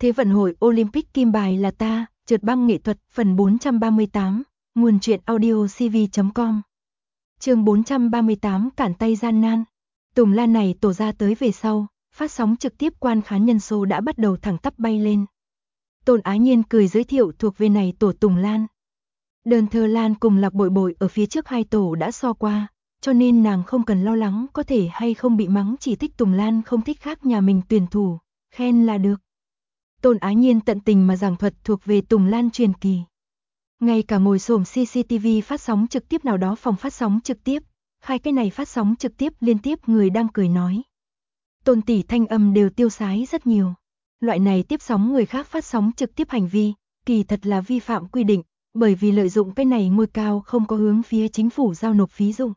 Thế vận hội Olympic kim bài là ta, trượt băng nghệ thuật, phần 438, nguồn truyện audio cv.com. Chương 438 cản tay gian nan. Tùng Lan này tổ ra tới về sau, phát sóng trực tiếp quan khán nhân số đã bắt đầu thẳng tắp bay lên. Tôn Á Nhiên cười giới thiệu thuộc về này tổ Tùng Lan. Đơn Thơ Lan cùng Lạc Bội Bội ở phía trước hai tổ đã so qua, cho nên nàng không cần lo lắng có thể hay không bị mắng, chỉ thích Tùng Lan không thích khác nhà mình tuyển thủ, khen là được. Tôn Á Nhiên tận tình mà giảng thuật thuộc về Tùng Lan truyền kỳ. Ngay cả ngồi xổm CCTV phát sóng trực tiếp nào đó phòng phát sóng trực tiếp, khai cái này phát sóng trực tiếp liên tiếp người đang cười nói. Tôn tỷ thanh âm đều tiêu sái rất nhiều. Loại này tiếp sóng người khác phát sóng trực tiếp hành vi, kỳ thật là vi phạm quy định, bởi vì lợi dụng cái này ngôi cao không có hướng phía chính phủ giao nộp phí dụng.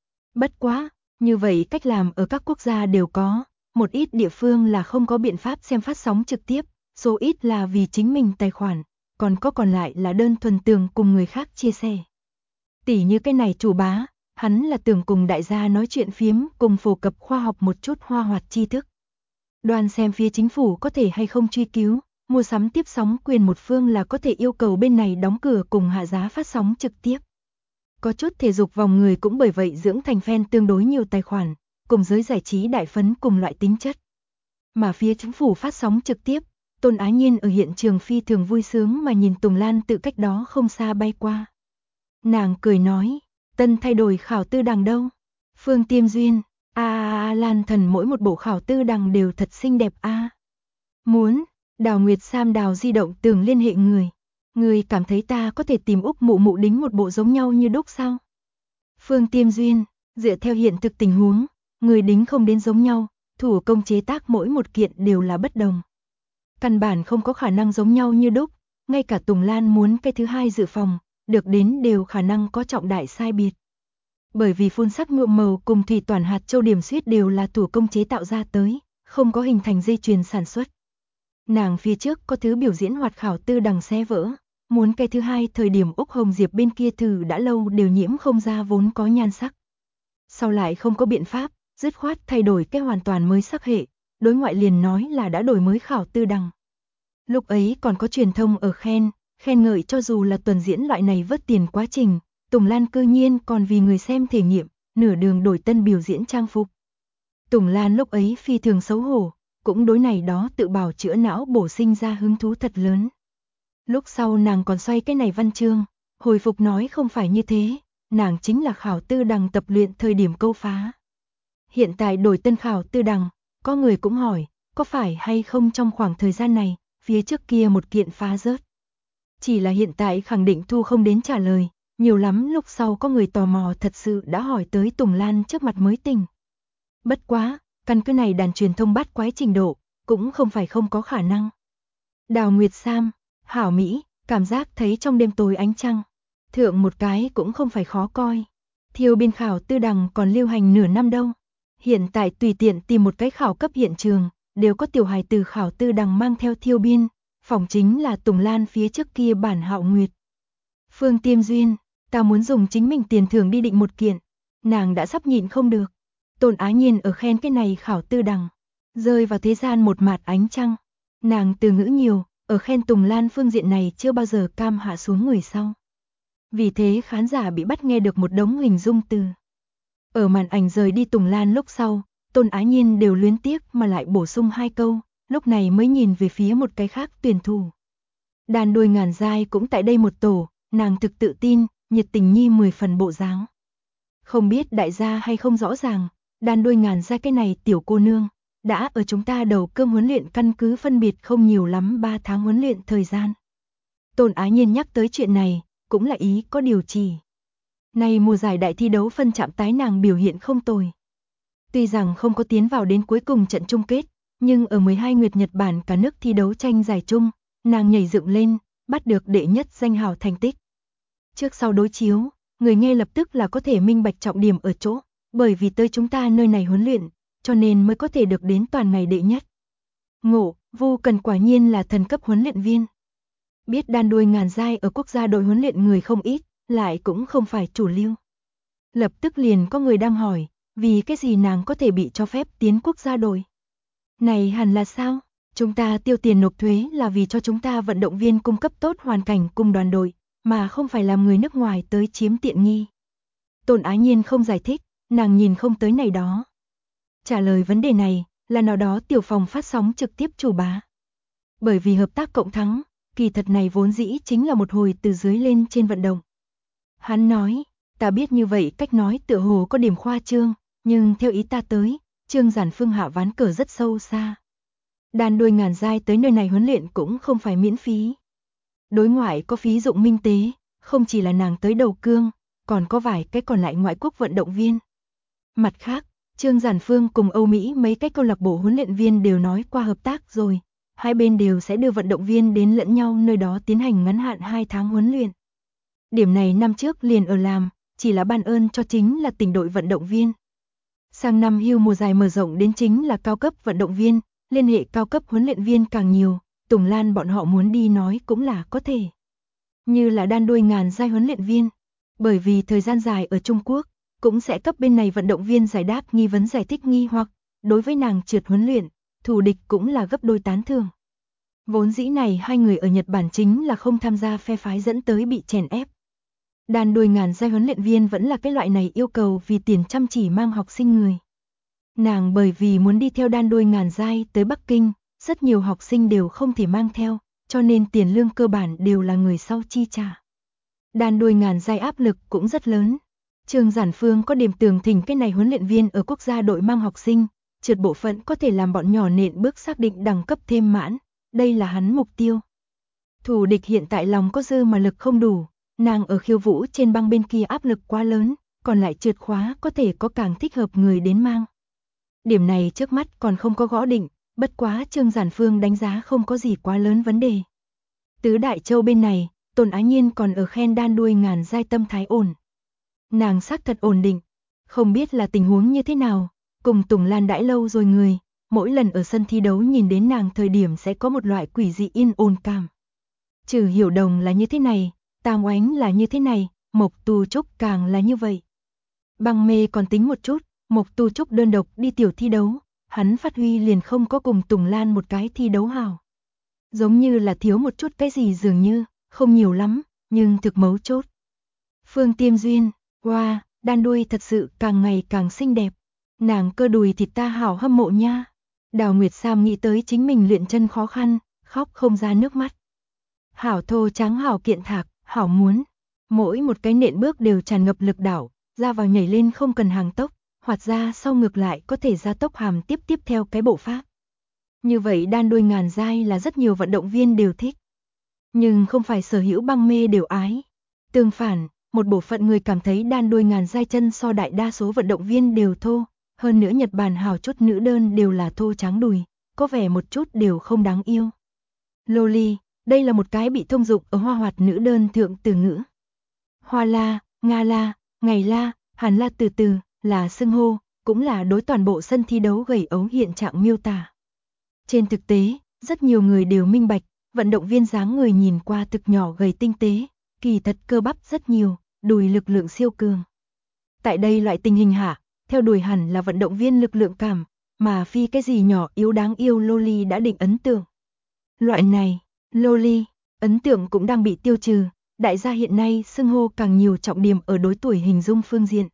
Bất quá, như vậy cách làm ở các quốc gia đều có, một ít địa phương là không có biện pháp xem phát sóng trực tiếp, số ít là vì chính mình tài khoản, còn lại là đơn thuần tưởng cùng người khác chia sẻ. Tỉ như cái này chủ bá, hắn là tưởng cùng đại gia nói chuyện phiếm, cùng phổ cập khoa học một chút hoa hoạt tri thức. Đoàn xem phía chính phủ có thể hay không truy cứu, mua sắm tiếp sóng quyền một phương là có thể yêu cầu bên này đóng cửa cùng hạ giá phát sóng trực tiếp. Có chút thể dục vòng người cũng bởi vậy dưỡng thành fan tương đối nhiều tài khoản, cùng giới giải trí đại phấn cùng loại tính chất. Mà phía chính phủ phát sóng trực tiếp, Tôn Á Nhiên ở hiện trường phi thường vui sướng mà nhìn Tùng Lan tự cách đó không xa bay qua. Nàng cười nói, tân thay đổi khảo tư đằng đâu? Phương Tiêm Duyên, Lan thần mỗi một bộ khảo tư đằng đều thật xinh đẹp a. Muốn, Đào Nguyệt Sam Đào di động tường liên hệ người. Người cảm thấy ta có thể tìm Úc Mụ Mụ đính một bộ giống nhau như đúc sao? Phương Tiêm Duyên, dựa theo hiện thực tình huống, người đính không đến giống nhau, thủ công chế tác mỗi một kiện đều là bất đồng. Căn bản không có khả năng giống nhau như đúc, ngay cả Tùng Lan muốn cái thứ hai dự phòng, được đến đều khả năng có trọng đại sai biệt. Bởi vì phun sắc nhuộm màu cùng thủy toàn hạt châu điểm xuyết đều là thủ công chế tạo ra tới, không có hình thành dây chuyền sản xuất. Nàng phía trước có thứ biểu diễn hoạt khảo tư đằng xé vỡ, muốn cái thứ hai thời điểm Úc Hồng Diệp bên kia thử đã lâu đều nhiễm không ra vốn có nhan sắc. Sau lại không có biện pháp, dứt khoát thay đổi cái hoàn toàn mới sắc hệ, đối ngoại liền nói là đã đổi mới khảo tư đằng. Lúc ấy còn có truyền thông ở khen ngợi cho dù là tuần diễn loại này vớt tiền quá trình, Tùng Lan cư nhiên còn vì người xem thể nghiệm, nửa đường đổi tân biểu diễn trang phục. Tùng Lan lúc ấy phi thường xấu hổ, cũng đối này đó tự bảo chữa não bổ sinh ra hứng thú thật lớn. Lúc sau nàng còn xoay cái này văn chương, hồi phục nói không phải như thế, nàng chính là khảo tư đằng tập luyện thời điểm câu phá. Hiện tại đổi tân khảo tư đằng, có người cũng hỏi, có phải hay không trong khoảng thời gian này, phía trước kia một kiện phá rớt. Chỉ là hiện tại khẳng định thu không đến trả lời, nhiều lắm lúc sau có người tò mò thật sự đã hỏi tới Tùng Lan trước mặt mới tỉnh. Bất quá, căn cứ này đàn truyền thông bát quái trình độ, cũng không phải không có khả năng. Đào Nguyệt Sam, hảo mỹ, cảm giác thấy trong đêm tối ánh trăng. Thượng một cái cũng không phải khó coi. Thiêu biên khảo tư đằng còn lưu hành nửa năm đâu. Hiện tại tùy tiện tìm một cái khảo cấp hiện trường, đều có tiểu hài từ khảo tư đằng mang theo thiêu biên, phỏng chính là Tùng Lan phía trước kia bản Hạo Nguyệt. Phương Tiêm Duyên, ta muốn dùng chính mình tiền thưởng đi định một kiện, nàng đã sắp nhịn không được. Tôn Á Nhiên ở khen cái này khảo tư đằng, rơi vào thế gian một mạt ánh trăng. Nàng từ ngữ nhiều, ở khen Tùng Lan phương diện này chưa bao giờ cam hạ xuống người sau. Vì thế khán giả bị bắt nghe được một đống hình dung từ. Ở màn ảnh rời đi Tùng Lan lúc sau, Tôn Á Nhiên đều luyến tiếc mà lại bổ sung hai câu, lúc này mới nhìn về phía một cái khác tuyển thủ. Đàn đuôi ngàn giai cũng tại đây một tổ, nàng thực tự tin, nhiệt tình nhi 10 phần bộ dáng. Không biết đại gia hay không rõ ràng, đàn đuôi ngàn giai cái này tiểu cô nương, đã ở chúng ta đầu cơm huấn luyện căn cứ phân biệt không nhiều lắm 3 tháng huấn luyện thời gian. Tôn Á Nhiên nhắc tới chuyện này, cũng là ý có điều chỉ. Này mùa giải đại thi đấu phân chạm tái nàng biểu hiện không tồi. Tuy rằng không có tiến vào đến cuối cùng trận chung kết, nhưng ở 12 nguyệt Nhật Bản cả nước thi đấu tranh giải chung, nàng nhảy dựng lên, bắt được đệ nhất danh hào thành tích. Trước sau đối chiếu, người nghe lập tức là có thể minh bạch trọng điểm ở chỗ, bởi vì tới chúng ta nơi này huấn luyện, cho nên mới có thể được đến toàn ngày đệ nhất. Ngộ, Vu Cần quả nhiên là thần cấp huấn luyện viên. Biết đàn đuôi ngàn giai ở quốc gia đội huấn luyện người không ít, lại cũng không phải chủ lưu. Lập tức liền có người đang hỏi, vì cái gì nàng có thể bị cho phép tiến quốc gia đội? Này hẳn là sao? Chúng ta tiêu tiền nộp thuế là vì cho chúng ta vận động viên cung cấp tốt hoàn cảnh cùng đoàn đội, mà không phải làm người nước ngoài tới chiếm tiện nghi. Tôn Ái Nhiên không giải thích, nàng nhìn không tới này đó. Trả lời vấn đề này là nào đó tiểu phòng phát sóng trực tiếp chủ bá. Bởi vì hợp tác cộng thắng, kỳ thật này vốn dĩ chính là một hồi từ dưới lên trên vận động. Hắn nói, ta biết như vậy cách nói tựa hồ có điểm khoa trương, nhưng theo ý ta tới, Trương Giản Phương hạ ván cờ rất sâu xa. Đàn đuôi ngàn giai tới nơi này huấn luyện cũng không phải miễn phí. Đối ngoại có phí dụng minh tế, không chỉ là nàng tới đầu cương, còn có vài cái còn lại ngoại quốc vận động viên. Mặt khác, Trương Giản Phương cùng Âu Mỹ mấy cái câu lạc bộ huấn luyện viên đều nói qua hợp tác rồi, hai bên đều sẽ đưa vận động viên đến lẫn nhau nơi đó tiến hành ngắn hạn 2 tháng huấn luyện. Điểm này năm trước liền ở làm, chỉ là ban ơn cho chính là tỉnh đội vận động viên. Sang năm hưu mùa dài mở rộng đến chính là cao cấp vận động viên, liên hệ cao cấp huấn luyện viên càng nhiều, Tùng Lan bọn họ muốn đi nói cũng là có thể. Như là đan đuôi ngàn giai huấn luyện viên, bởi vì thời gian dài ở Trung Quốc, cũng sẽ cấp bên này vận động viên giải đáp nghi vấn giải thích nghi hoặc, đối với nàng trượt huấn luyện, thủ địch cũng là gấp đôi tán thưởng. Vốn dĩ này hai người ở Nhật Bản chính là không tham gia phe phái dẫn tới bị chèn ép. Đàn đuôi ngàn giai huấn luyện viên vẫn là cái loại này yêu cầu vì tiền chăm chỉ mang học sinh người. Nàng bởi vì muốn đi theo đan đuôi ngàn giai tới Bắc Kinh, rất nhiều học sinh đều không thể mang theo, cho nên tiền lương cơ bản đều là người sau chi trả. Đan đuôi ngàn giai áp lực cũng rất lớn. Trương Giản Phương có điểm tưởng thỉnh cái này huấn luyện viên ở quốc gia đội mang học sinh, trượt bộ phận có thể làm bọn nhỏ nện bước xác định đẳng cấp thêm mãn, đây là hắn mục tiêu. Thủ địch hiện tại lòng có dư mà lực không đủ, nàng ở khiêu vũ trên băng bên kia áp lực quá lớn, còn lại trượt khóa có thể có càng thích hợp người đến mang. Điểm này trước mắt còn không có gõ định, bất quá Trương Giản Phương đánh giá không có gì quá lớn vấn đề. Tứ Đại Châu bên này, Tôn Ái Nhiên còn ở khen đan đuôi ngàn giai tâm thái ổn. Nàng xác thật ổn định, không biết là tình huống như thế nào, cùng Tùng Lan đãi lâu rồi người, mỗi lần ở sân thi đấu nhìn đến nàng thời điểm sẽ có một loại quỷ dị yên ổn cảm. Trừ Hiểu Đồng là như thế này, Tam Oánh là như thế này, Mộc Tu Trúc càng là như vậy. Băng Mê còn tính một chút, Mộc Tu Trúc đơn độc đi tiểu thi đấu, hắn phát huy liền không có cùng Tùng Lan một cái thi đấu hảo. Giống như là thiếu một chút cái gì dường như, không nhiều lắm, nhưng thực mấu chốt. Phương Tiêm Duyên, wow, đan đuôi thật sự càng ngày càng xinh đẹp. Nàng cơ đùi thịt ta hảo hâm mộ nha. Đào Nguyệt Sam nghĩ tới chính mình luyện chân khó khăn, khóc không ra nước mắt. Hảo thô trắng hảo kiện thạc, hảo muốn. Mỗi một cái nện bước đều tràn ngập lực đảo, ra vào nhảy lên không cần hàng tốc, hoạt ra sau ngược lại có thể ra tốc hàm tiếp theo cái bộ pháp. Như vậy đan đuôi ngàn giai là rất nhiều vận động viên đều thích. Nhưng không phải sở hữu băng mê đều ái. Tương phản, một bộ phận người cảm thấy đan đuôi ngàn giai chân so đại đa số vận động viên đều thô. Hơn nữa Nhật Bản hào chút nữ đơn đều là thô trắng đùi, có vẻ một chút đều không đáng yêu. Loli, đây là một cái bị thông dụng ở hoa hoạt nữ đơn thượng từ ngữ. Hoa la, Nga la, ngày la, Hàn la từ từ, là xưng hô, cũng là đối toàn bộ sân thi đấu gầy ấu hiện trạng miêu tả. Trên thực tế, rất nhiều người đều minh bạch, vận động viên dáng người nhìn qua thực nhỏ gầy tinh tế, kỳ thật cơ bắp rất nhiều, đùi lực lượng siêu cường. Tại đây loại tình hình hạ, theo đuổi hẳn là vận động viên lực lượng cảm, mà phi cái gì nhỏ yếu đáng yêu loli đã định ấn tượng. Loại này, loli, ấn tượng cũng đang bị tiêu trừ, đại gia hiện nay xưng hô càng nhiều trọng điểm ở đối tuổi hình dung phương diện.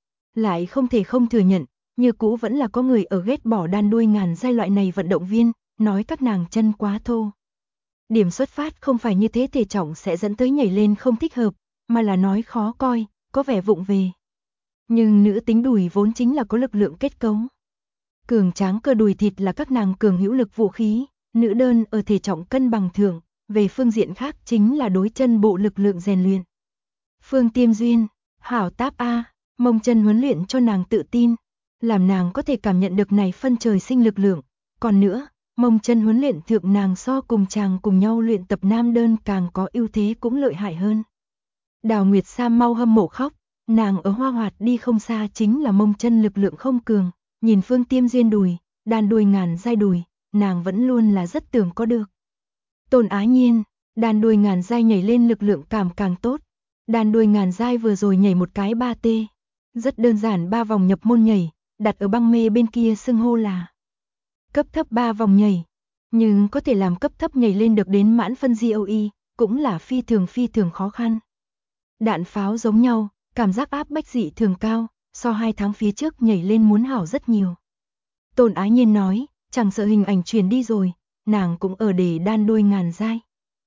Lại không thể không thừa nhận, như cũ vẫn là có người ở ghét bỏ đan đuôi ngàn giai loại này vận động viên, nói các nàng chân quá thô. Điểm xuất phát không phải như thế thể trọng sẽ dẫn tới nhảy lên không thích hợp, mà là nói khó coi, có vẻ vụng về. Nhưng nữ tính đùi vốn chính là có lực lượng kết cấu. Cường tráng cơ đùi thịt là các nàng cường hữu lực vũ khí, nữ đơn ở thể trọng cân bằng thượng, về phương diện khác chính là đối chân bộ lực lượng rèn luyện. Phương Tiêm Duyên, hảo táp A, mông chân huấn luyện cho nàng tự tin, làm nàng có thể cảm nhận được này phân trời sinh lực lượng. Còn nữa, mông chân huấn luyện thượng nàng so cùng chàng cùng nhau luyện tập nam đơn càng có ưu thế cũng lợi hại hơn. Đào Nguyệt Sam mau hâm mộ khóc, nàng ở hoa hoạt đi không xa chính là mông chân lực lượng không cường, nhìn Phương Tiêm Duyên đùi, đàn đùi ngàn giai đùi, nàng vẫn luôn là rất tưởng có được. Tôn Ái Nhiên, đàn đùi ngàn giai nhảy lên lực lượng cảm càng tốt, đàn đùi ngàn giai vừa rồi nhảy một cái 3T, rất đơn giản 3 vòng nhập môn nhảy, đặt ở băng mê bên kia xưng hô là cấp thấp 3 vòng nhảy. Nhưng có thể làm cấp thấp nhảy lên được đến mãn phân GOE, cũng là phi thường khó khăn. Đạn pháo giống nhau, cảm giác áp bách dị thường cao, so 2 tháng phía trước nhảy lên muốn hảo rất nhiều. Tôn Ái Nhiên nói, chẳng sợ hình ảnh truyền đi rồi, nàng cũng ở để đan đôi ngàn dai.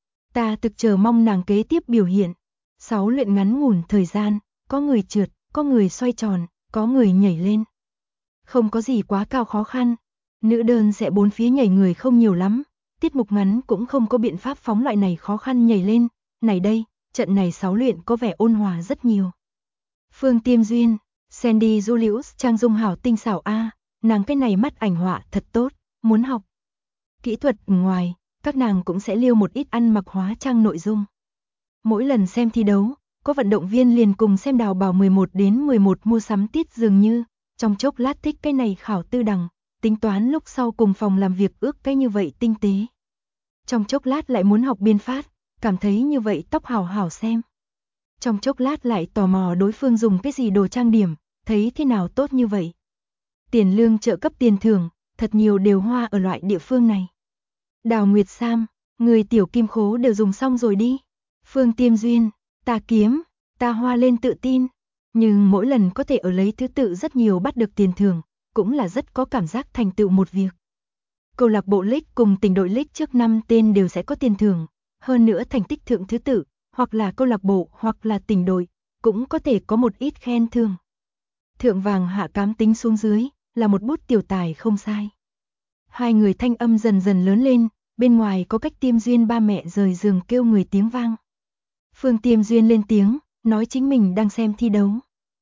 Ta thực chờ mong nàng kế tiếp biểu hiện. 6 luyện ngắn ngủn thời gian, có người trượt, có người xoay tròn, có người nhảy lên. Không có gì quá cao khó khăn. Nữ đơn sẽ bốn phía nhảy người không nhiều lắm, tiết mục ngắn cũng không có biện pháp phóng loại này khó khăn nhảy lên. Này đây, trận này 6 luyện có vẻ ôn hòa rất nhiều. Phương Tiêm Duyên, Sandy Julius trang dung hảo tinh xảo a, nàng cái này mắt ảnh họa thật tốt, muốn học. Kỹ thuật ngoài, các nàng cũng sẽ liêu một ít ăn mặc hóa trang nội dung. Mỗi lần xem thi đấu, có vận động viên liền cùng xem đào bảo 11 đến 11 mua sắm tiết dường như, trong chốc lát thích cái này khảo tư đằng, tính toán lúc sau cùng phòng làm việc ước cái như vậy tinh tế. Trong chốc lát lại muốn học biên phát, cảm thấy như vậy tóc hảo hảo xem. Trong chốc lát lại tò mò đối phương dùng cái gì đồ trang điểm, thấy thế nào tốt như vậy. Tiền lương trợ cấp tiền thưởng, thật nhiều đều hoa ở loại địa phương này. Đào Nguyệt Sam, người tiểu kim khố đều dùng xong rồi đi. Phương Tiêm Duyên, ta kiếm, ta hoa lên tự tin. Nhưng mỗi lần có thể ở lấy thứ tự rất nhiều bắt được tiền thưởng, cũng là rất có cảm giác thành tựu một việc. Câu lạc bộ League cùng tỉnh đội League trước 5 tên đều sẽ có tiền thưởng, hơn nữa thành tích thượng thứ tự, hoặc là câu lạc bộ hoặc là tỉnh đội, cũng có thể có một ít khen thưởng. Thượng vàng hạ cám tính xuống dưới, là một bút tiểu tài không sai. Hai người thanh âm dần dần lớn lên, bên ngoài có cách Tiêm Duyên ba mẹ rời giường kêu người tiếng vang. Phương Tiêm Duyên lên tiếng, nói chính mình đang xem thi đấu.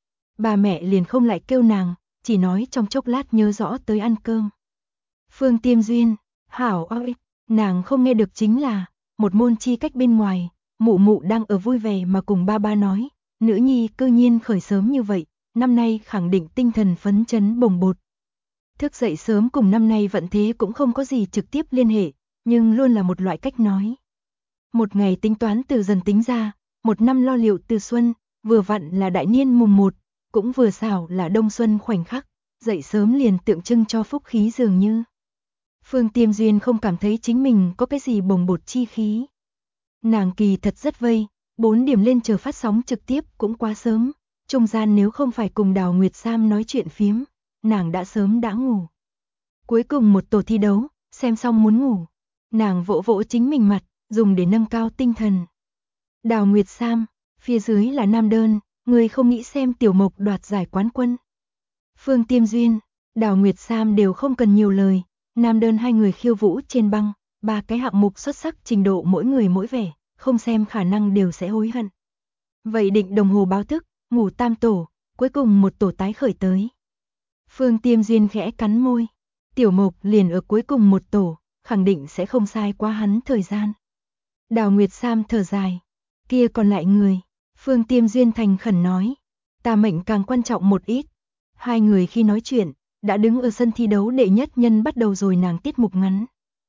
Bà mẹ liền không lại kêu nàng, chỉ nói trong chốc lát nhớ rõ tới ăn cơm. Phương Tiêm Duyên, hảo ơi, nàng không nghe được chính là, một môn chi cách bên ngoài, mụ mụ đang ở vui vẻ mà cùng ba ba nói, nữ nhi cư nhiên khởi sớm như vậy, năm nay khẳng định tinh thần phấn chấn bồng bột. Thức dậy sớm cùng năm nay vận thế cũng không có gì trực tiếp liên hệ, nhưng luôn là một loại cách nói. Một ngày tính toán từ dần tính ra, một năm lo liệu từ xuân, vừa vặn là đại niên mùng 1, cũng vừa xảo là đông xuân khoảnh khắc, dậy sớm liền tượng trưng cho phúc khí dường như. Phương Tiêm Duyên không cảm thấy chính mình có cái gì bồng bột chi khí. Nàng kỳ thật rất vây, 4 điểm lên chờ phát sóng trực tiếp cũng quá sớm, trung gian nếu không phải cùng Đào Nguyệt Sam nói chuyện phiếm, nàng đã sớm đã ngủ. Cuối cùng một tổ thi đấu, xem xong muốn ngủ, nàng vỗ vỗ chính mình mặt, dùng để nâng cao tinh thần. Đào Nguyệt Sam, phía dưới là nam đơn, người không nghĩ xem Tiểu Mộc đoạt giải quán quân. Phương Tiêm Duyên, Đào Nguyệt Sam đều không cần nhiều lời, nam đơn hai người khiêu vũ trên băng, 3 cái hạng mục xuất sắc trình độ mỗi người mỗi vẻ, không xem khả năng đều sẽ hối hận. Vậy định đồng hồ báo thức, ngủ tam tổ, cuối cùng một tổ tái khởi tới. Phương Tiêm Duyên khẽ cắn môi, Tiểu Mộc liền ở cuối cùng một tổ, khẳng định sẽ không sai quá hắn thời gian. Đào Nguyệt Sam thở dài, kia còn lại người, Phương Tiêm Duyên thành khẩn nói, ta mệnh càng quan trọng một ít. Hai người khi nói chuyện, đã đứng ở sân thi đấu đệ nhất nhân bắt đầu rồi nàng tiết mục ngắn.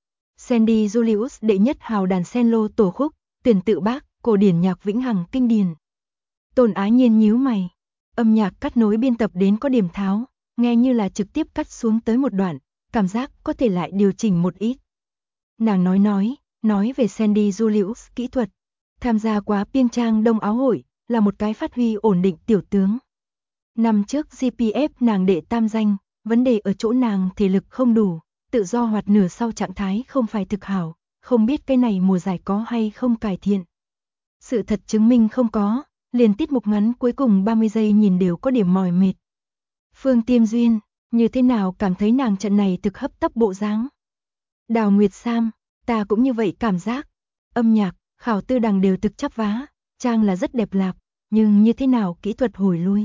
Sandy Julius đệ nhất hào đàn sen lô tổ khúc, tuyển tự bác, cổ điển nhạc vĩnh hằng kinh điển. Tôn Ái Nhiên nhíu mày, âm nhạc cắt nối biên tập đến có điểm tháo, nghe như là trực tiếp cắt xuống tới một đoạn, cảm giác có thể lại điều chỉnh một ít. Nàng nói về Sandy Julius kỹ thuật, tham gia quá Piêng Trang Đông Áo Hội, là một cái phát huy ổn định tiểu tướng. Năm trước GPF nàng đệ tam danh, vấn đề ở chỗ nàng thể lực không đủ, tự do hoạt nửa sau trạng thái không phải thực hảo, không biết cái này mùa giải có hay không cải thiện. Sự thật chứng minh không có, liền tiết mục ngắn cuối cùng 30 giây nhìn đều có điểm mỏi mệt. Phương Tiêm Duyên, như thế nào cảm thấy nàng trận này thực hấp tấp bộ dáng? Đào Nguyệt Sam, ta cũng như vậy cảm giác. Âm nhạc, khảo tư đằng đều thực chắp vá, trang là rất đẹp lạc, nhưng như thế nào kỹ thuật hồi lui.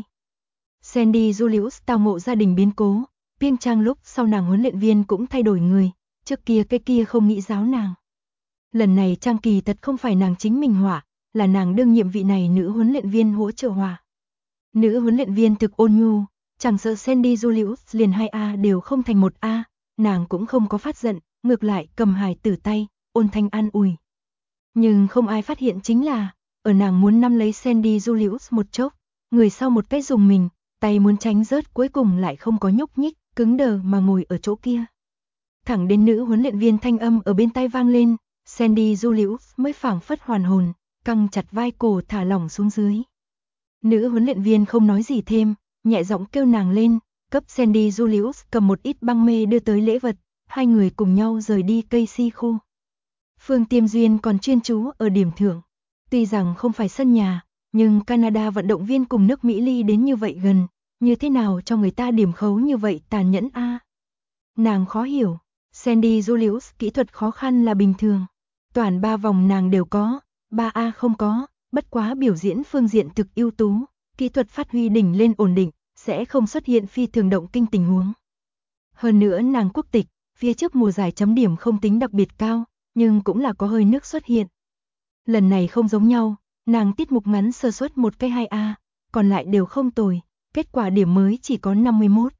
Sandy Julius tao ngộ gia đình biến cố, Piêng Trang lúc sau nàng huấn luyện viên cũng thay đổi người, trước kia cái kia không nghĩ giáo nàng. Lần này trang kỳ thật không phải nàng chính mình họa, là nàng đương nhiệm vị này nữ huấn luyện viên hỗ trợ họa. Nữ huấn luyện viên thực ôn nhu, chẳng sợ Sandy Julius liền 2A đều không thành 1A, nàng cũng không có phát giận, ngược lại cầm hài tử tay, ôn thanh an ủi. Nhưng không ai phát hiện chính là, ở nàng muốn nắm lấy Sandy Julius một chốc, người sau một cái dùng mình, tay muốn tránh rớt cuối cùng lại không có nhúc nhích, cứng đờ mà ngồi ở chỗ kia. Thẳng đến nữ huấn luyện viên thanh âm ở bên tai vang lên, Sandy Julius mới phảng phất hoàn hồn, căng chặt vai cổ thả lỏng xuống dưới. Nữ huấn luyện viên không nói gì thêm, nhẹ giọng kêu nàng lên, cấp Sandy Julius cầm một ít băng mê đưa tới lễ vật, hai người cùng nhau rời đi cây si khu. Phương Tiêm Duyên còn chuyên chú ở điểm thưởng. Tuy rằng không phải sân nhà, nhưng Canada vận động viên cùng nước Mỹ ly đến như vậy gần, như thế nào cho người ta điểm khấu như vậy tàn nhẫn a? Nàng khó hiểu, Sandy Julius kỹ thuật khó khăn là bình thường. Toàn 3 vòng nàng đều có, 3A không có, bất quá biểu diễn phương diện thực ưu tú, kỹ thuật phát huy đỉnh lên ổn định, sẽ không xuất hiện phi thường động kinh tình huống. Hơn nữa nàng quốc tịch, phía trước mùa giải chấm điểm không tính đặc biệt cao, nhưng cũng là có hơi nước xuất hiện. Lần này không giống nhau, nàng tiết mục ngắn sơ suất một cái 2A, còn lại đều không tồi, kết quả điểm mới chỉ có 51.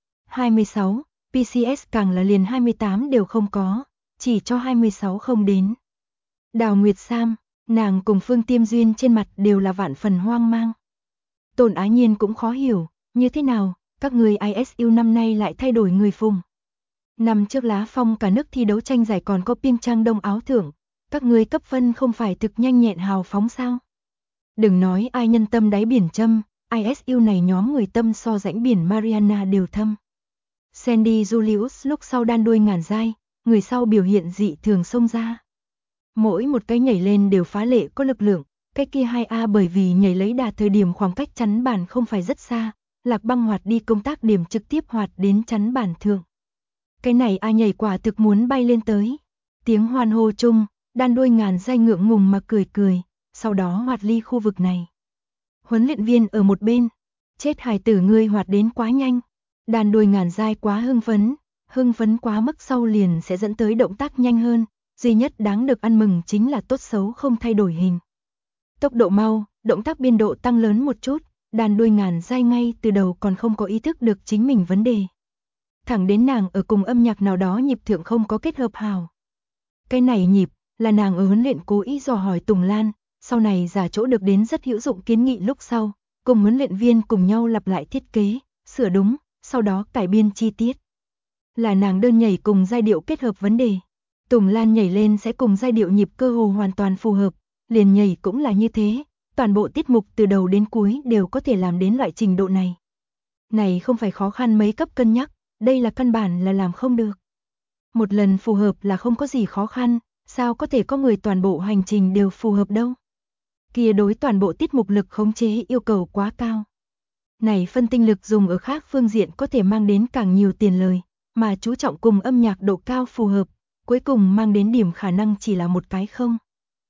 26, PCS càng là liền 28 đều không có, chỉ cho 26 không đến. Đào Nguyệt Sam, nàng cùng Phương Tiêm Duyên trên mặt đều là vạn phần hoang mang. Tôn Ái Nhiên cũng khó hiểu, như thế nào, các người ISU năm nay lại thay đổi người phùng. Năm trước lá phong cả nước thi đấu tranh giải còn có Piêng Trang Đông áo thưởng, các người cấp phân không phải thực nhanh nhẹn hào phóng sao? Đừng nói ai nhân tâm đáy biển châm, ISU này nhóm người tâm so rãnh biển Mariana đều thâm. Sandy Julius lúc sau đan đuôi ngàn dai, người sau biểu hiện dị thường xông ra. Mỗi một cái nhảy lên đều phá lệ có lực lượng, cái kia 2A bởi vì nhảy lấy đà thời điểm khoảng cách chắn bàn không phải rất xa, Lạc Băng hoạt đi công tác điểm trực tiếp hoạt đến chắn bàn thượng. Cái này A nhảy quả thực muốn bay lên tới. Tiếng hoan hô chung, đan đuôi ngàn dai ngượng ngùng mà cười cười, sau đó hoạt ly khu vực này. Huấn luyện viên ở một bên, chết hài tử ngươi hoạt đến quá nhanh. Đàn đuôi ngàn dai quá hưng phấn quá mức sau liền sẽ dẫn tới động tác nhanh hơn, duy nhất đáng được ăn mừng chính là tốt xấu không thay đổi hình. Tốc độ mau, động tác biên độ tăng lớn một chút, đàn đuôi ngàn dai ngay từ đầu còn không có ý thức được chính mình vấn đề. Thẳng đến nàng ở cùng âm nhạc nào đó nhịp thượng không có kết hợp hào. Cái này nhịp, là nàng ở huấn luyện cố ý dò hỏi Tùng Lan, sau này giả chỗ được đến rất hữu dụng kiến nghị lúc sau, cùng huấn luyện viên cùng nhau lặp lại thiết kế, sửa đúng, sau đó cải biên chi tiết. Là nàng đơn nhảy cùng giai điệu kết hợp vấn đề. Tùng Lan nhảy lên sẽ cùng giai điệu nhịp cơ hồ hoàn toàn phù hợp, liền nhảy cũng là như thế, toàn bộ tiết mục từ đầu đến cuối đều có thể làm đến loại trình độ này. Này không phải khó khăn mấy cấp cân nhắc, đây là căn bản là làm không được. Một lần phù hợp là không có gì khó khăn, sao có thể có người toàn bộ hành trình đều phù hợp đâu. Kia đối toàn bộ tiết mục lực khống chế yêu cầu quá cao. Này phân tinh lực dùng ở khác phương diện có thể mang đến càng nhiều tiền lời, mà chú trọng cùng âm nhạc độ cao phù hợp, cuối cùng mang đến điểm khả năng chỉ là một cái không.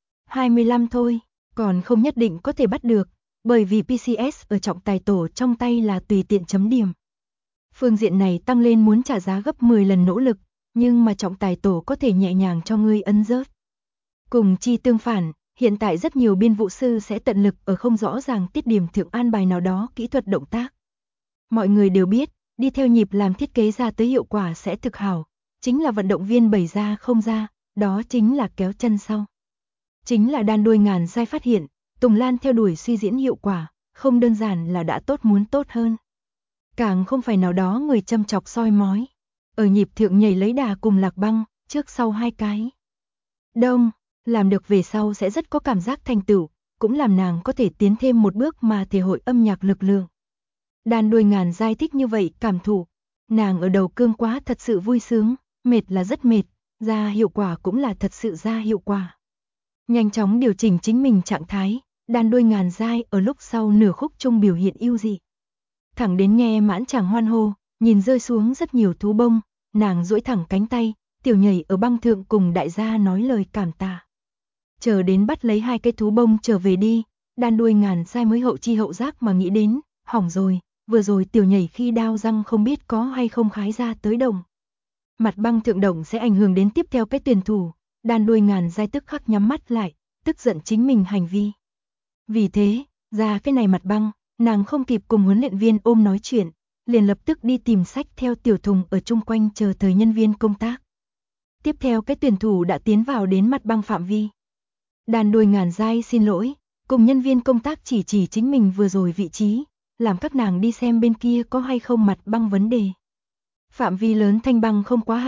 25 thôi, còn không nhất định có thể bắt được, bởi vì PCS ở trọng tài tổ trong tay là tùy tiện chấm điểm. Phương diện này tăng lên muốn trả giá gấp 10 lần nỗ lực, nhưng mà trọng tài tổ có thể nhẹ nhàng cho ngươi ấn rớt. Cùng chi tương phản, hiện tại rất nhiều biên vụ sư sẽ tận lực ở không rõ ràng tiết điểm thượng an bài nào đó kỹ thuật động tác. Mọi người đều biết, đi theo nhịp làm thiết kế ra tới hiệu quả sẽ thực hảo, chính là vận động viên bày ra không ra, đó chính là kéo chân sau. Chính là đan đuôi ngàn dai phát hiện, Tùng Lan theo đuổi suy diễn hiệu quả, không đơn giản là đã tốt muốn tốt hơn. Càng không phải nào đó người châm chọc soi mói. Ở nhịp thượng nhảy lấy đà cùng Lạc Băng, trước sau hai cái. Đông, làm được về sau sẽ rất có cảm giác thành tựu, cũng làm nàng có thể tiến thêm một bước mà thể hội âm nhạc lực lượng. Đàn đuôi ngàn dai thích như vậy cảm thụ, nàng ở đầu cương quá thật sự vui sướng, mệt là rất mệt, ra hiệu quả cũng là thật sự ra hiệu quả. Nhanh chóng điều chỉnh chính mình trạng thái, đàn đuôi ngàn dai ở lúc sau nửa khúc chung biểu hiện ưu dị. Thẳng đến nghe mãn chàng hoan hô, nhìn rơi xuống rất nhiều thú bông, nàng duỗi thẳng cánh tay, tiểu nhảy ở băng thượng cùng đại gia nói lời cảm tạ. Chờ đến bắt lấy hai cái thú bông trở về đi, đàn đuôi ngàn dai mới hậu chi hậu giác mà nghĩ đến, hỏng rồi, vừa rồi tiểu nhảy khi đao răng không biết có hay không khái ra tới đồng. Mặt băng thượng đồng sẽ ảnh hưởng đến tiếp theo cái tuyển thủ, đàn đuôi ngàn dai tức khắc nhắm mắt lại, tức giận chính mình hành vi. Vì thế, ra cái này mặt băng, nàng không kịp cùng huấn luyện viên ôm nói chuyện, liền lập tức đi tìm sách theo tiểu thùng ở chung quanh chờ thời nhân viên công tác. Tiếp theo cái tuyển thủ đã tiến vào đến mặt băng phạm vi. Đàn đuôi ngàn dai xin lỗi, cùng nhân viên công tác chỉ chính mình vừa rồi vị trí, làm các nàng đi xem bên kia có hay không mặt băng vấn đề. Phạm vi lớn thanh băng không quá hành,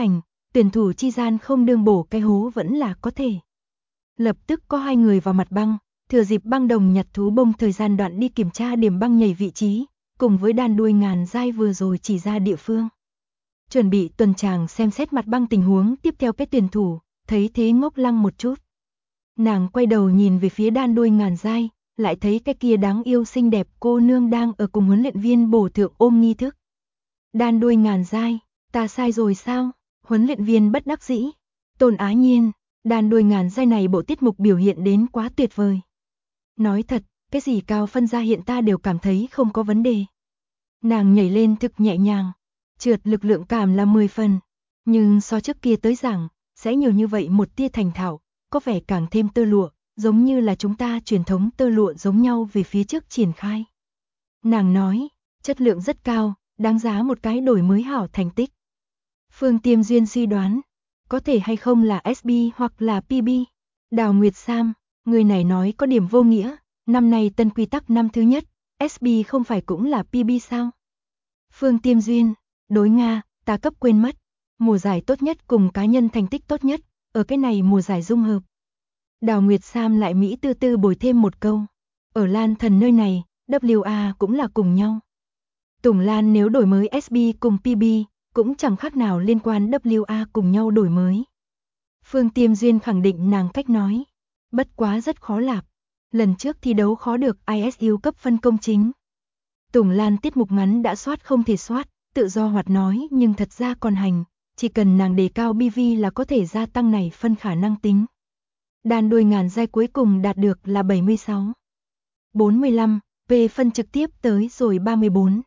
tuyển thủ chi gian không đương bổ cái hố vẫn là có thể. Lập tức có 2 người vào mặt băng, thừa dịp băng đồng nhặt thú bông thời gian đoạn đi kiểm tra điểm băng nhảy vị trí, cùng với đàn đuôi ngàn dai vừa rồi chỉ ra địa phương. Chuẩn bị tuần tràng xem xét mặt băng tình huống tiếp theo cái tuyển thủ, thấy thế ngốc lăng một chút. Nàng quay đầu nhìn về phía đàn đuôi ngàn dai, lại thấy cái kia đáng yêu xinh đẹp cô nương đang ở cùng huấn luyện viên bổ thượng ôm nghi thức. Đàn đuôi ngàn dai, ta sai rồi sao? Huấn luyện viên bất đắc dĩ. Tôn Á Nhiên, đàn đuôi ngàn dai này bộ tiết mục biểu hiện đến quá tuyệt vời. Nói thật, cái gì cao phân ra hiện ta đều cảm thấy không có vấn đề. Nàng nhảy lên thực nhẹ nhàng, trượt lực lượng cảm là 10 phần, nhưng so trước kia tới rằng, sẽ nhiều như vậy một tia thành thạo, có vẻ càng thêm tơ lụa, giống như là chúng ta truyền thống tơ lụa giống nhau về phía trước triển khai. Nàng nói, chất lượng rất cao, đáng giá một cái đổi mới hảo thành tích. Phương Tiêm Duyên suy đoán, có thể hay không là SB hoặc là PB. Đào Nguyệt Sam, người này nói có điểm vô nghĩa, năm nay tân quy tắc năm thứ nhất, SB không phải cũng là PB sao? Phương Tiêm Duyên, đối Nga, ta cấp quên mất, mùa giải tốt nhất cùng cá nhân thành tích tốt nhất, ở cái này mùa giải dung hợp. Đào Nguyệt Sam lại Mỹ tư tư bồi thêm một câu, ở Lan Thần nơi này, WA cũng là cùng nhau. Tùng Lan nếu đổi mới SB cùng PB, cũng chẳng khác nào liên quan WA cùng nhau đổi mới. Phương Tiêm Duyên khẳng định nàng cách nói, bất quá rất khó lạp, lần trước thi đấu khó được ISU cấp phân công chính. Tùng Lan tiết mục ngắn đã soát không thể soát, tự do hoạt nói nhưng thật ra còn hành, chỉ cần nàng đề cao BV là có thể gia tăng này phân khả năng tính. Đàn đuôi ngàn dai cuối cùng đạt được là 76. 45, về phân trực tiếp tới rồi 34.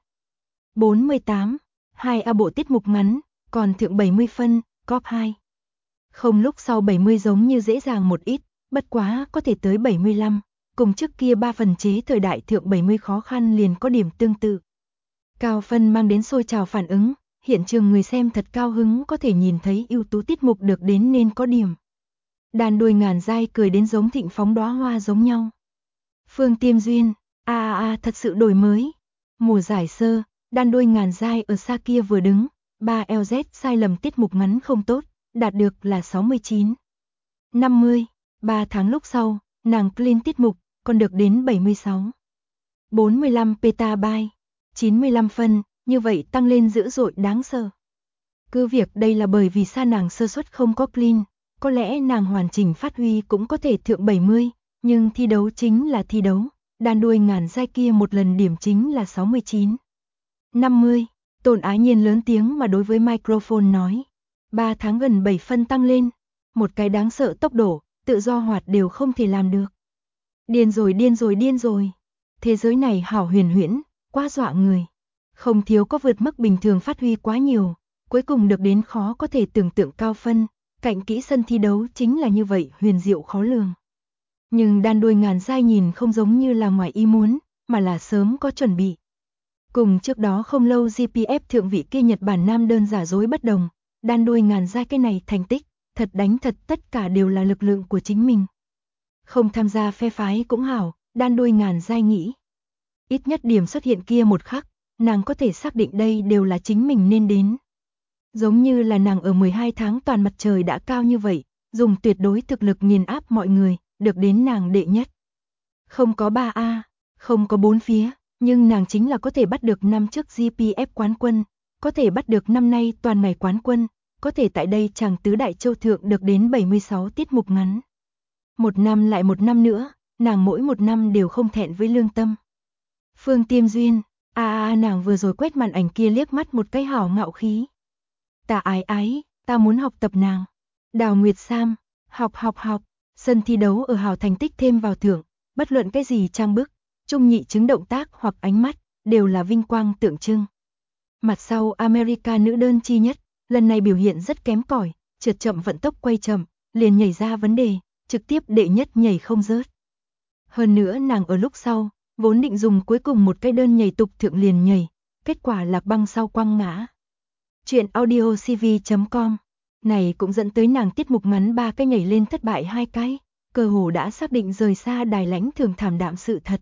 48, 2A bộ tiết mục ngắn, còn thượng 70 phân, cop 2. Không lúc sau 70 giống như dễ dàng một ít, bất quá có thể tới 75, cùng trước kia 3 phần chế thời đại thượng 70 khó khăn liền có điểm tương tự. Cao phân mang đến sôi trào phản ứng, hiện trường người xem thật cao hứng có thể nhìn thấy ưu tú tiết mục được đến nên có điểm. Đàn đuôi ngàn dai cười đến giống thịnh phóng đóa hoa giống nhau. Phương Tiêm Duyên, thật sự đổi mới. Mùa giải sơ, đàn đuôi ngàn dai ở xa kia vừa đứng, 3LZ sai lầm tiết mục ngắn không tốt, đạt được là 69. 50, 3 tháng lúc sau, nàng clean tiết mục, còn được đến 76. 45 petabyte, 95 phân, như vậy tăng lên dữ dội đáng sợ. Cứ việc đây là bởi vì sa nàng sơ suất không có clean, có lẽ nàng hoàn chỉnh phát huy cũng có thể thượng 70, nhưng thi đấu chính là thi đấu, đàn đuôi ngàn dai kia một lần điểm chính là 69. 50, Tôn Á Nhiên lớn tiếng mà đối với microphone nói, 3 tháng gần 7 phân tăng lên, một cái đáng sợ tốc độ, tự do hoạt đều không thể làm được. Điên rồi điên rồi điên rồi, thế giới này hảo huyền huyễn, quá dọa người, không thiếu có vượt mức bình thường phát huy quá nhiều, cuối cùng được đến khó có thể tưởng tượng cao phân, cạnh kỹ sân thi đấu chính là như vậy huyền diệu khó lường. Nhưng đàn đuôi ngàn dai nhìn không giống như là ngoài ý muốn, mà là sớm có chuẩn bị. Cùng trước đó không lâu GPF thượng vị kia Nhật Bản nam đơn giả dối bất đồng, đàn đuôi ngàn dai cái này thành tích, thật đánh thật tất cả đều là lực lượng của chính mình. Không tham gia phe phái cũng hảo, đàn đuôi ngàn dai nghĩ. Ít nhất điểm xuất hiện kia một khắc, nàng có thể xác định đây đều là chính mình nên đến. Giống như là nàng ở 12 tháng toàn mặt trời đã cao như vậy, dùng tuyệt đối thực lực nghiền áp mọi người, được đến nàng đệ nhất. Không có 3A, không có 4 phía, nhưng nàng chính là có thể bắt được năm trước GPF quán quân, có thể bắt được năm nay toàn ngày quán quân, có thể tại đây chàng tứ đại châu thượng được đến 76 tiết mục ngắn. Một năm lại một năm nữa, nàng mỗi một năm đều không thẹn với lương tâm. Phương Tiêm Duyên, nàng vừa rồi quét màn ảnh kia liếc mắt một cái hảo ngạo khí. Ta ái, ta muốn học tập nàng. Đào Nguyệt Sam, học, sân thi đấu ở hào thành tích thêm vào thưởng, bất luận cái gì trang bức, trung nhị chứng động tác hoặc ánh mắt, đều là vinh quang tượng trưng. Mặt sau America nữ đơn chi nhất, lần này biểu hiện rất kém cỏi, trượt chậm vận tốc quay chậm, liền nhảy ra vấn đề, trực tiếp đệ nhất nhảy không rớt. Hơn nữa nàng ở lúc sau, vốn định dùng cuối cùng một cái đơn nhảy tục thượng liền nhảy, kết quả lạc băng sau quăng ngã. Chuyện audiocv.com này cũng dẫn tới nàng tiết mục ngắn 3 cái nhảy lên thất bại 2 cái, cơ hồ đã xác định rời xa đài lãnh thường thảm đạm sự thật.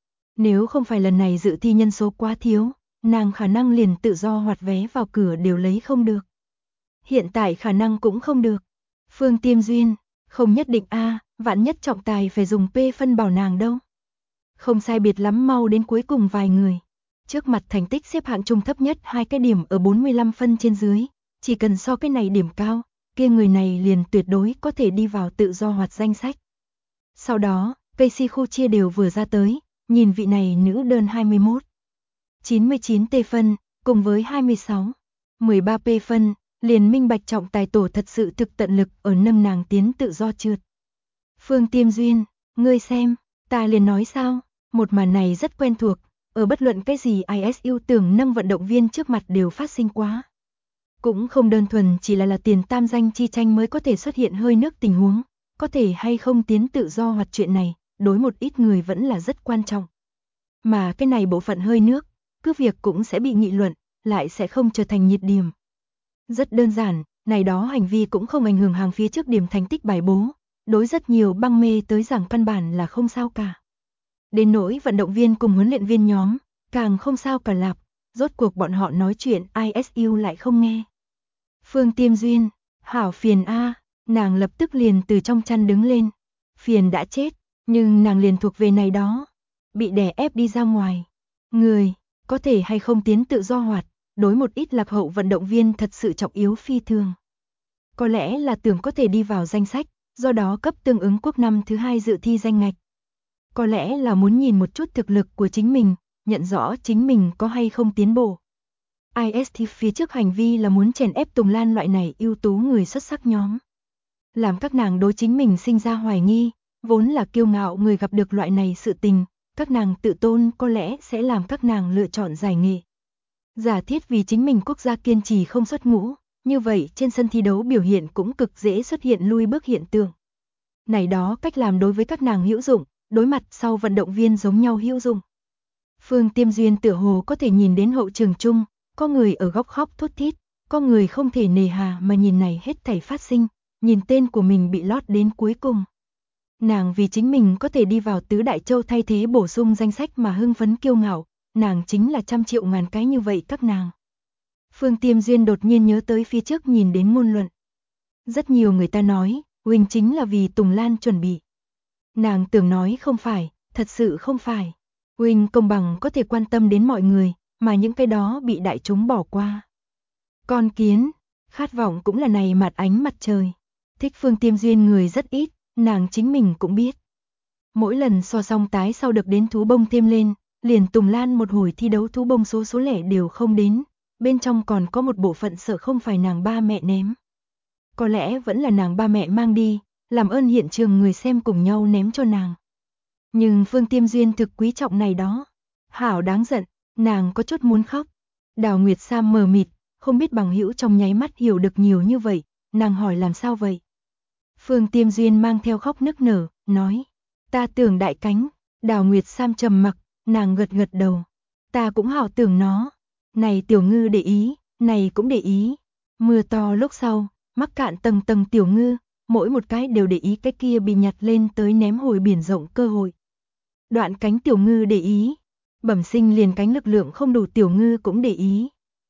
Nếu không phải lần này dự thi nhân số quá thiếu, nàng khả năng liền tự do hoạt vé vào cửa đều lấy không được. Hiện tại khả năng cũng không được. Phương Tiêm Duyên, không nhất định vạn nhất trọng tài phải dùng P phân bảo nàng đâu. Không sai biệt lắm mau đến cuối cùng vài người. Trước mặt thành tích xếp hạng trung thấp nhất 2 cái điểm ở 45 phân trên dưới, chỉ cần so cái này điểm cao, kia người này liền tuyệt đối có thể đi vào tự do hoạt danh sách. Sau đó, Casey khu chia đều vừa ra tới, nhìn vị này nữ đơn 21. 99 T phân, cùng với 26, 13 P phân, liền minh bạch trọng tài tổ thật sự thực tận lực ở nâng nàng tiến tự do trượt. Phương Tiêm Duyên, ngươi xem, ta liền nói sao, một màn này rất quen thuộc, ở bất luận cái gì ISU tưởng nâng vận động viên trước mặt đều phát sinh quá. Cũng không đơn thuần chỉ là tiền tam danh chi tranh mới có thể xuất hiện hơi nước tình huống, có thể hay không tiến tự do hoạt chuyện này, đối một ít người vẫn là rất quan trọng. Mà cái này bộ phận hơi nước, cứ việc cũng sẽ bị nghị luận, lại sẽ không trở thành nhiệt điểm. Rất đơn giản, này đó hành vi cũng không ảnh hưởng hàng phía trước điểm thành tích bài bố, đối rất nhiều băng mê tới giảng căn bản là không sao cả. Đến nỗi vận động viên cùng huấn luyện viên nhóm, càng không sao cả lạp, rốt cuộc bọn họ nói chuyện ISU lại không nghe. Phương Tiêm Duyên, hảo phiền nàng lập tức liền từ trong chăn đứng lên. Phiền đã chết, nhưng nàng liền thuộc về này đó, bị đè ép đi ra ngoài. Người, có thể hay không tiến tự do hoạt, đối một ít lạc hậu vận động viên thật sự trọng yếu phi thường. Có lẽ là tưởng có thể đi vào danh sách, do đó cấp tương ứng quốc năm thứ 2 dự thi danh ngạch. Có lẽ là muốn nhìn một chút thực lực của chính mình, nhận rõ chính mình có hay không tiến bộ. IST phía trước hành vi là muốn chèn ép Tùng Lan loại này ưu tú người xuất sắc nhóm. Làm các nàng đối chính mình sinh ra hoài nghi, vốn là kiêu ngạo người gặp được loại này sự tình, các nàng tự tôn có lẽ sẽ làm các nàng lựa chọn giải nghệ. Giả thiết vì chính mình quốc gia kiên trì không xuất ngũ, như vậy trên sân thi đấu biểu hiện cũng cực dễ xuất hiện lui bước hiện tượng. Này đó cách làm đối với các nàng hữu dụng, đối mặt sau vận động viên giống nhau hữu dụng. Phương Tiêm Duyên tựa hồ có thể nhìn đến hậu trường chung, có người ở góc khóc thút thít, có người không thể nề hà mà nhìn này hết thảy phát sinh, nhìn tên của mình bị lót đến cuối cùng. Nàng vì chính mình có thể đi vào tứ đại châu thay thế bổ sung danh sách mà hưng phấn kiêu ngạo, nàng chính là trăm triệu ngàn cái như vậy các nàng. Phương Tiêm Duyên đột nhiên nhớ tới phía trước nhìn đến ngôn luận. Rất nhiều người ta nói, Huỳnh chính là vì Tùng Lan chuẩn bị. Nàng tưởng nói không phải, thật sự không phải. Huỳnh công bằng có thể quan tâm đến mọi người, mà những cái đó bị đại chúng bỏ qua. Con kiến, khát vọng cũng là này mặt ánh mặt trời. Thích Phương Tiêm Duyên người rất ít, nàng chính mình cũng biết. Mỗi lần so song tái sau được đến thú bông thêm lên, liền Tùng Lan một hồi thi đấu thú bông số lẻ đều không đến, bên trong còn có một bộ phận sợ không phải nàng ba mẹ ném. Có lẽ vẫn là nàng ba mẹ mang đi, làm ơn hiện trường người xem cùng nhau ném cho nàng. Nhưng Phương Tiêm Duyên thực quý trọng này đó. Hảo đáng giận, nàng có chút muốn khóc. Đào Nguyệt Sam mờ mịt, không biết bằng hữu trong nháy mắt hiểu được nhiều như vậy, nàng hỏi làm sao vậy. Phương Tiêm Duyên mang theo khóc nức nở, nói, ta tưởng đại cánh. Đào Nguyệt Sam trầm mặc, nàng gật gật đầu. Ta cũng hảo tưởng nó. Này tiểu ngư để ý, này cũng để ý. Mưa to lúc sau, mắc cạn tầng tầng tiểu ngư, mỗi một cái đều để ý cái kia bị nhặt lên tới ném hồi biển rộng cơ hội. Đoạn cánh tiểu ngư để ý, bẩm sinh liền cánh lực lượng không đủ tiểu ngư cũng để ý.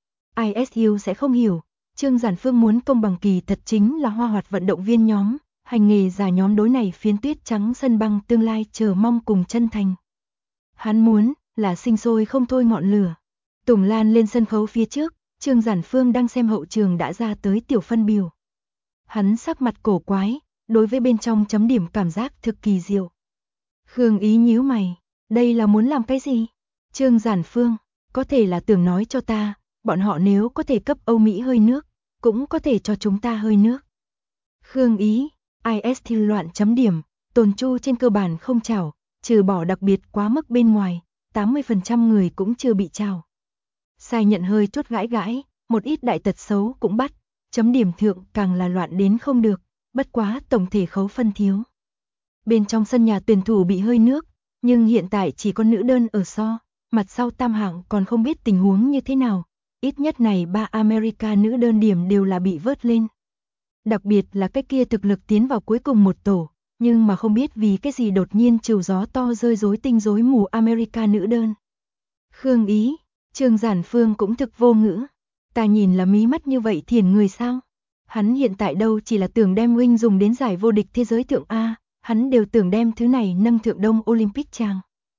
ISU sẽ không hiểu, Trương Giản Phương muốn công bằng kỳ thật chính là hoa hoạt vận động viên nhóm, hành nghề già nhóm đối này phiến tuyết trắng sân băng tương lai chờ mong cùng chân thành. Hắn muốn là sinh sôi không thôi ngọn lửa. Tùng Lan lên sân khấu phía trước, Trương Giản Phương đang xem hậu trường đã ra tới tiểu phân biểu. Hắn sắc mặt cổ quái, đối với bên trong chấm điểm cảm giác thực kỳ diệu. Khương Ý nhíu mày, đây là muốn làm cái gì? Trương Giản Phương, có thể là tưởng nói cho ta, bọn họ nếu có thể cấp Âu Mỹ hơi nước, cũng có thể cho chúng ta hơi nước. Khương Ý, IST loạn chấm điểm, Tồn Chu trên cơ bản không chào, trừ bỏ đặc biệt quá mức bên ngoài, 80% người cũng chưa bị chào. Sai nhận hơi chút gãi gãi, một ít đại tật xấu cũng bắt, chấm điểm thượng càng là loạn đến không được, bất quá tổng thể khấu phân thiếu. Bên trong sân nhà tuyển thủ bị hơi nước, nhưng hiện tại chỉ có nữ đơn ở so, mặt sau tam hạng còn không biết tình huống như thế nào, ít nhất này 3 America nữ đơn điểm đều là bị vớt lên. Đặc biệt là cái kia thực lực tiến vào cuối cùng một tổ, nhưng mà không biết vì cái gì đột nhiên chiều gió to rơi rối tinh rối mù America nữ đơn. Khương Ý, Trương Giản Phương cũng thực vô ngữ, ta nhìn là mí mắt như vậy thiền người sao? Hắn hiện tại đâu chỉ là tưởng đem Wing dùng đến giải vô địch thế giới thượng A, hắn đều tưởng đem thứ này nâng thượng Đông Olympic trang.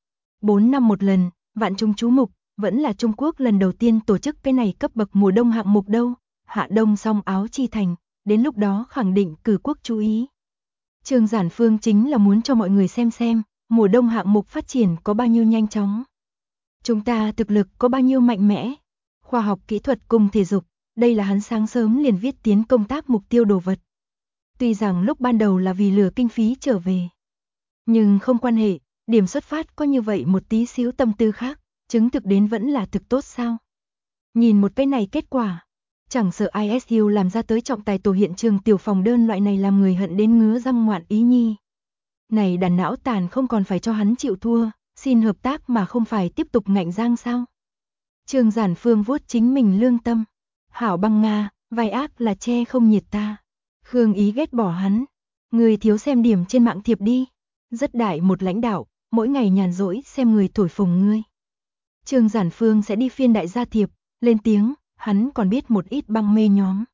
4 năm một lần, vạn chúng chú mục, vẫn là Trung Quốc lần đầu tiên tổ chức cái này cấp bậc mùa đông hạng mục đâu, hạ đông xong áo chi thành, đến lúc đó khẳng định cử quốc chú ý. Trương Giản Phương chính là muốn cho mọi người xem, mùa đông hạng mục phát triển có bao nhiêu nhanh chóng. Chúng ta thực lực có bao nhiêu mạnh mẽ, khoa học kỹ thuật cùng thể dục, đây là hắn sáng sớm liền viết tiến công tác mục tiêu đồ vật. Tuy rằng lúc ban đầu là vì lừa kinh phí trở về, nhưng không quan hệ, điểm xuất phát có như vậy một tí xíu tâm tư khác, chứng thực đến vẫn là thực tốt sao. Nhìn một cái này kết quả, chẳng sợ ISU làm ra tới trọng tài tổ hiện trường tiểu phòng đơn loại này làm người hận đến ngứa răng ngoạn ý nhi. Này đàn não tàn không còn phải cho hắn chịu thua, xin hợp tác mà không phải tiếp tục ngạnh giang sao. Trương Giản Phương vuốt chính mình lương tâm. Hảo băng Nga, vai ác là che không nhiệt ta. Khương Ý ghét bỏ hắn. Người thiếu xem điểm trên mạng thiệp đi. Rất đại một lãnh đạo, mỗi ngày nhàn rỗi xem người thổi phồng ngươi. Trương Giản Phương sẽ đi phiên đại gia thiệp, lên tiếng, hắn còn biết một ít băng mê nhóm.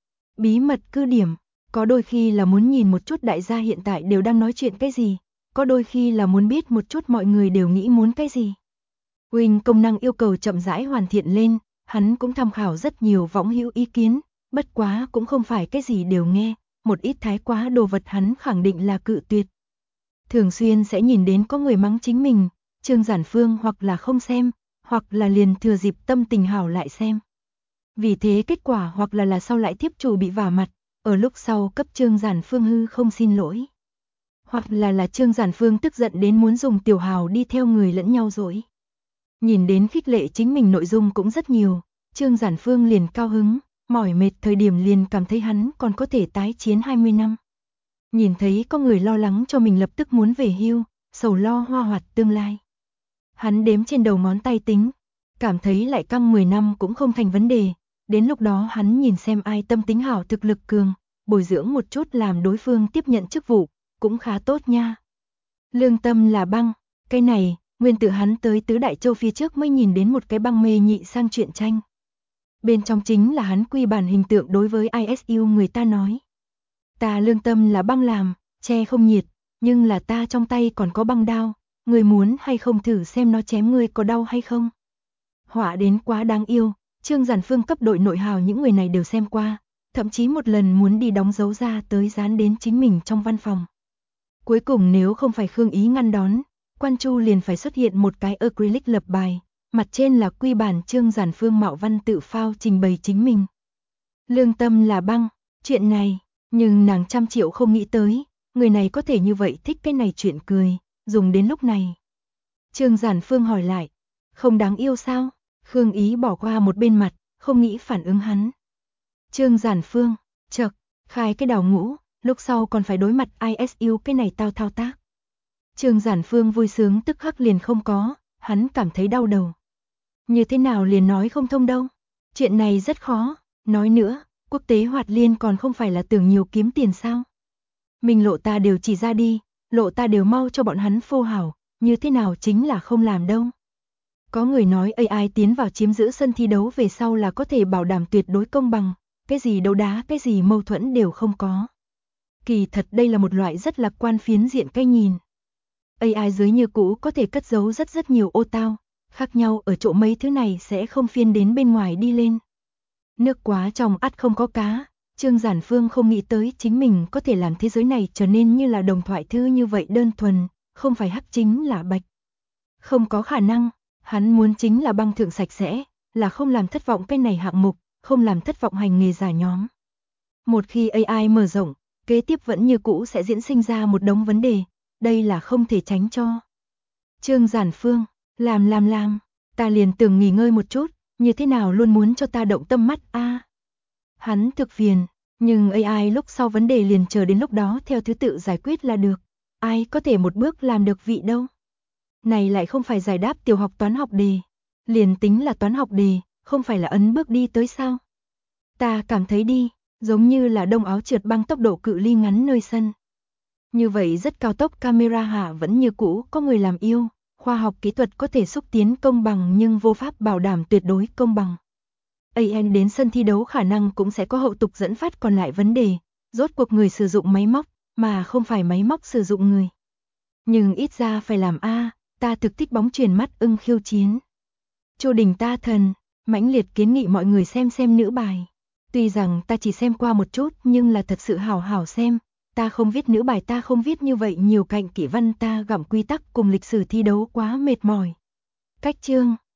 Bí mật cư điểm, có đôi khi là muốn nhìn một chút đại gia hiện tại đều đang nói chuyện cái gì, có đôi khi là muốn biết một chút mọi người đều nghĩ muốn cái gì. Wing công năng yêu cầu chậm rãi hoàn thiện lên, hắn cũng tham khảo rất nhiều võng hữu ý kiến, bất quá cũng không phải cái gì đều nghe, một ít thái quá đồ vật hắn khẳng định là cự tuyệt. Thường xuyên sẽ nhìn đến có người mắng chính mình, Trương Giản Phương hoặc là không xem, hoặc là liền thừa dịp tâm tình hảo lại xem. Vì thế kết quả hoặc là sau lại tiếp chủ bị vả mặt, ở lúc sau cấp Trương Giản Phương hư không xin lỗi. Hoặc là Trương Giản Phương tức giận đến muốn dùng tiểu hào đi theo người lẫn nhau dỗi. Nhìn đến khích lệ chính mình nội dung cũng rất nhiều, Trương Giản Phương liền cao hứng, mỏi mệt thời điểm liền cảm thấy hắn còn có thể tái chiến 20 năm. Nhìn thấy có người lo lắng cho mình lập tức muốn về hưu, sầu lo hoa hoạt tương lai. Hắn đếm trên đầu ngón tay tính, cảm thấy lại căng 10 năm cũng không thành vấn đề, đến lúc đó hắn nhìn xem ai tâm tính hảo thực lực cường, bồi dưỡng một chút làm đối phương tiếp nhận chức vụ, cũng khá tốt nha. Lương tâm là băng, cái này, nguyên tự hắn tới tứ đại châu phía trước mới nhìn đến một cái băng mê nhị sang truyện tranh. Bên trong chính là hắn quy bản hình tượng đối với ISU người ta nói. Ta lương tâm là băng làm, che không nhiệt, nhưng là ta trong tay còn có băng đao, người muốn hay không thử xem nó chém người có đau hay không. Họa đến quá đáng yêu, Trương Giản Phương cấp đội nội hào những người này đều xem qua, thậm chí một lần muốn đi đóng dấu ra tới dán đến chính mình trong văn phòng. Cuối cùng nếu không phải Khương Ý ngăn đón, Quan Chu liền phải xuất hiện một cái acrylic lập bài, mặt trên là quy bản Trương Giản Phương mạo văn tự phao trình bày chính mình. Lương tâm là băng, chuyện này, nhưng nàng trăm triệu không nghĩ tới, người này có thể như vậy thích cái này chuyện cười, dùng đến lúc này. Trương Giản Phương hỏi lại, không đáng yêu sao? Khương Ý bỏ qua một bên mặt, không nghĩ phản ứng hắn. Trương Giản Phương, chậc, khai cái đào ngũ, lúc sau còn phải đối mặt ISU cái này tao thao tác. Trương Giản Phương vui sướng tức khắc liền không có, hắn cảm thấy đau đầu. Như thế nào liền nói không thông đâu. Chuyện này rất khó, nói nữa, quốc tế hoạt liên còn không phải là tưởng nhiều kiếm tiền sao. Mình lộ ta đều chỉ ra đi, lộ ta đều mau cho bọn hắn phô hảo, như thế nào chính là không làm đâu. Có người nói AI tiến vào chiếm giữ sân thi đấu về sau là có thể bảo đảm tuyệt đối công bằng, cái gì đấu đá cái gì mâu thuẫn đều không có. Kỳ thật đây là một loại rất lạc quan phiến diện cái nhìn. AI dưới như cũ có thể cất giấu rất nhiều ô tao, khác nhau ở chỗ mấy thứ này sẽ không phiên đến bên ngoài đi lên. Nước quá trong ắt không có cá, Trương Giản Phương không nghĩ tới chính mình có thể làm thế giới này trở nên như là đồng thoại thư như vậy đơn thuần, không phải hắc chính là bạch. Không có khả năng, hắn muốn chính là băng thượng sạch sẽ, là không làm thất vọng cái này hạng mục, không làm thất vọng hành nghề giả nhóm. Một khi AI mở rộng, kế tiếp vẫn như cũ sẽ diễn sinh ra một đống vấn đề, đây là không thể tránh cho. Trương Giản Phương, làm, ta liền tưởng nghỉ ngơi một chút, như thế nào luôn muốn cho ta động tâm mắt a. Hắn thực phiền, nhưng AI lúc sau vấn đề liền chờ đến lúc đó theo thứ tự giải quyết là được, ai có thể một bước làm được vị đâu. Này lại không phải giải đáp tiểu học toán học đề, liền tính là toán học đề, không phải là ấn bước đi tới sao. Ta cảm thấy đi, giống như là đông áo trượt băng tốc độ cự ly ngắn nơi sân. Như vậy rất cao tốc camera hạ vẫn như cũ có người làm yêu, khoa học kỹ thuật có thể xúc tiến công bằng nhưng vô pháp bảo đảm tuyệt đối công bằng. AN đến sân thi đấu khả năng cũng sẽ có hậu tục dẫn phát còn lại vấn đề, rốt cuộc người sử dụng máy móc, mà không phải máy móc sử dụng người. Nhưng ít ra phải làm ta thực thích bóng chuyền mắt ưng khiêu chiến. Chu Đình ta thần, mãnh liệt kiến nghị mọi người xem nữ bài. Tuy rằng ta chỉ xem qua một chút nhưng là thật sự hảo hảo xem, ta không viết nữ bài, ta không viết như vậy nhiều cạnh kỷ văn, ta gặm quy tắc cùng lịch sử thi đấu quá mệt mỏi. Cách chương